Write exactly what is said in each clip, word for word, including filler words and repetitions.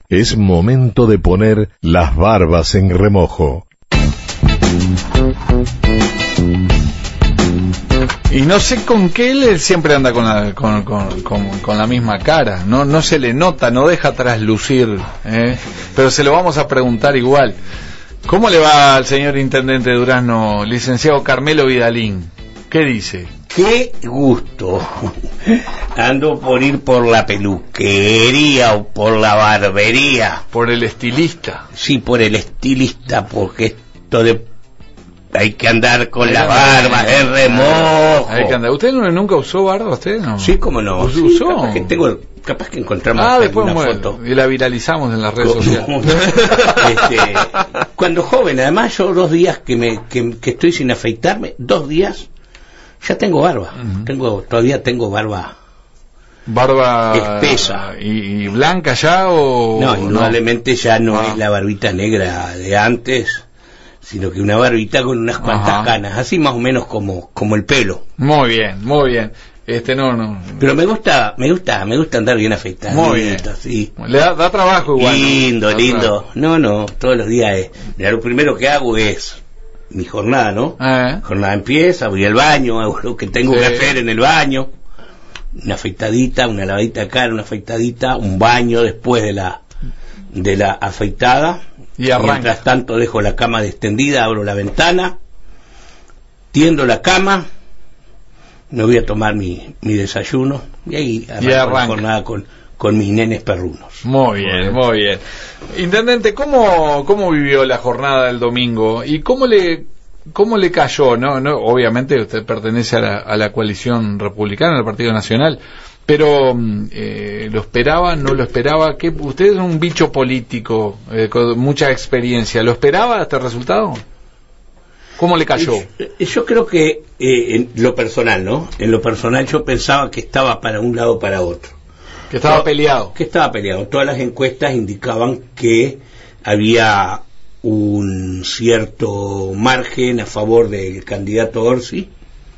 Es momento de poner las barbas en remojo. Y no sé con qué él siempre anda con la, con, con, con, con la misma cara, no, no se le nota, no deja traslucir, ¿eh? Pero se lo vamos a preguntar igual. ¿Cómo le va al señor Intendente de Durazno, licenciado Carmelo Vidalín? ¿Qué dice? ¡Qué gusto! Ando por ir por la peluquería o por la barbería. ¿Por el estilista? Sí, por el estilista, porque esto de... hay que andar con la barba de remojo. Hay que andar. ¿Usted no, nunca usó barba, usted? No. Sí, cómo no. Sí, ¿Usó? capaz que tengo, capaz que encontramos ah, después una bueno, foto. Y la viralizamos en las redes sociales. este, cuando joven, además yo dos días que me que, que estoy sin afeitarme, dos días ya tengo barba. Uh-huh. Tengo todavía tengo barba. Barba espesa y, y blanca ya o no, indudablemente no? Ya no ah. es la barbita negra de antes, sino que una barbita con unas cuantas Ajá. canas, así más o menos como como el pelo. Muy bien, muy bien. Este no no. Pero me gusta, me gusta, me gusta andar bien afeitado. Muy bien. Sí. Le da, da trabajo igual. Lindo, ¿no? lindo. Trabajo. No, no, todos los días es. Mira, lo primero que hago es mi jornada, ¿no? Eh. Jornada empieza, voy al baño, hago lo que tengo sí. que hacer en el baño. Una afeitadita, una lavadita de cara, una afeitadita, un baño después de la de la afeitada. Y arranca. Mientras tanto dejo la cama extendida, abro la ventana, tiendo la cama, me voy a tomar mi, mi desayuno y ahí arranco la jornada con, con mis nenes perrunos. Muy bien, muy bien. Intendente, ¿cómo, cómo vivió la jornada del domingo y cómo le cómo le cayó? No, no, obviamente usted pertenece a la, a la coalición republicana, al Partido Nacional. Pero, eh, ¿lo esperaba? ¿No lo esperaba? ¿Qué? Usted es un bicho político eh, con mucha experiencia. ¿Lo esperaba este resultado? ¿Cómo le cayó? Yo, yo creo que eh, en lo personal, ¿no? En lo personal yo pensaba que estaba para un lado o para otro. Que estaba Pero, peleado. Que estaba peleado. Todas las encuestas indicaban que había un cierto margen a favor del candidato Orsi.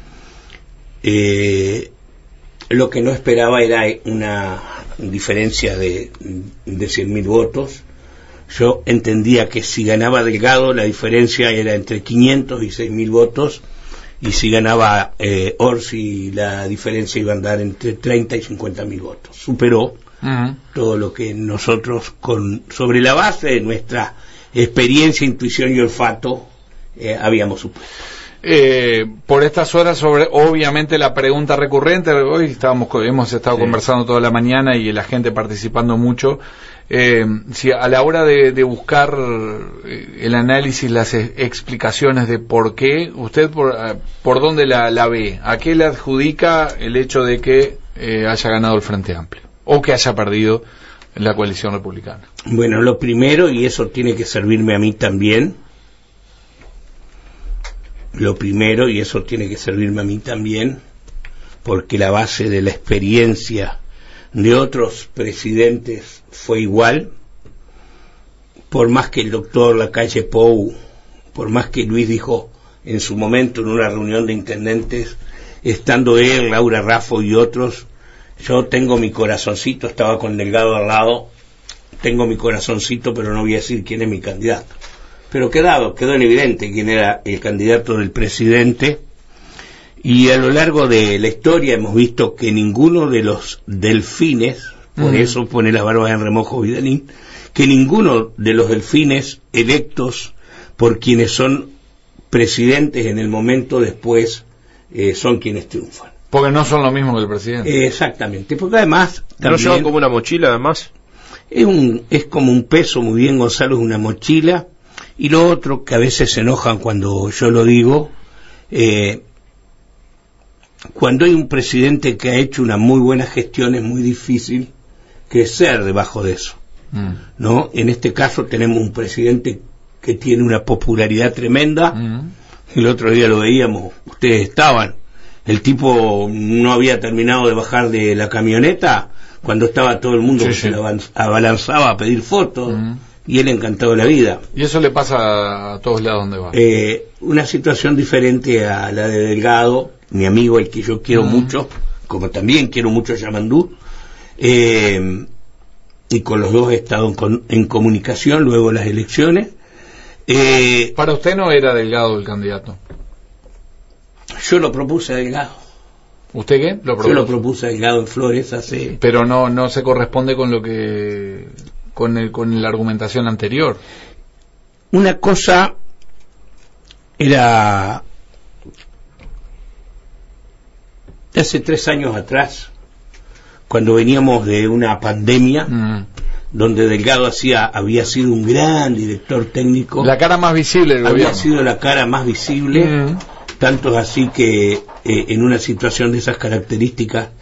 Eh... Lo que no esperaba era una diferencia de, de cien mil votos. Yo entendía que si ganaba Delgado la diferencia era entre quinientos y seis mil votos, y si ganaba eh, Orsi la diferencia iba a andar entre treinta y cincuenta mil votos. Superó uh-huh. todo lo que nosotros, con sobre la base de nuestra experiencia, intuición y olfato, eh, habíamos supuesto. Eh, por estas horas, sobre obviamente la pregunta recurrente, hoy estábamos hemos estado sí. conversando toda la mañana y la gente participando mucho, eh, si a la hora de, de buscar el análisis, las explicaciones de por qué, usted por, por dónde la, la ve, a qué le adjudica el hecho de que eh, haya ganado el Frente Amplio o que haya perdido la coalición republicana. Bueno, lo primero, y eso tiene que servirme a mí también, Lo primero, y eso tiene que servirme a mí también, porque la base de la experiencia de otros presidentes fue igual, por más que el doctor Lacalle Pou, por más que Luis dijo en su momento en una reunión de intendentes, estando él, Laura Raffo y otros, yo tengo mi corazoncito, estaba con Delgado al lado, tengo mi corazoncito, pero no voy a decir quién es mi candidato. Pero quedado, quedó en evidente quién era el candidato del presidente, y a lo largo de la historia hemos visto que ninguno de los delfines, por uh-huh. eso pone las barbas en remojo Vidalín, que ninguno de los delfines electos por quienes son presidentes en el momento después eh, son quienes triunfan. Porque no son lo mismo que el presidente. Eh, exactamente, porque además... ¿No llevan como una mochila además? Es, un, es como un peso, muy bien Gonzalo, es una mochila. Y lo otro, que a veces se enojan cuando yo lo digo, eh, cuando hay un presidente que ha hecho una muy buena gestión es muy difícil crecer debajo de eso, mm. ¿no? En este caso tenemos un presidente que tiene una popularidad tremenda, mm. el otro día lo veíamos, ustedes estaban, el tipo no había terminado de bajar de la camioneta cuando estaba todo el mundo sí, que sí. se abalanzaba a pedir fotos, mm. y él encantado de la vida. ¿Y eso le pasa a todos lados donde va? Eh, una situación diferente a la de Delgado, mi amigo, el que yo quiero mm. mucho, como también quiero mucho a Yamandú. Eh, y con los dos he estado en, con, en comunicación luego de las elecciones. Eh, Para usted no era Delgado el candidato. Yo lo propuse a Delgado. ¿Usted qué? ¿Lo propuso? Yo lo propuse a Delgado en Flores hace... Pero no no se corresponde con lo que con el, con la argumentación anterior. Una cosa era hace tres años atrás, cuando veníamos de una pandemia, mm. donde Delgado hacía, había sido un gran director técnico. La cara más visible del había gobierno. sido la cara más visible, mm. tanto es así que eh, en una situación de esas características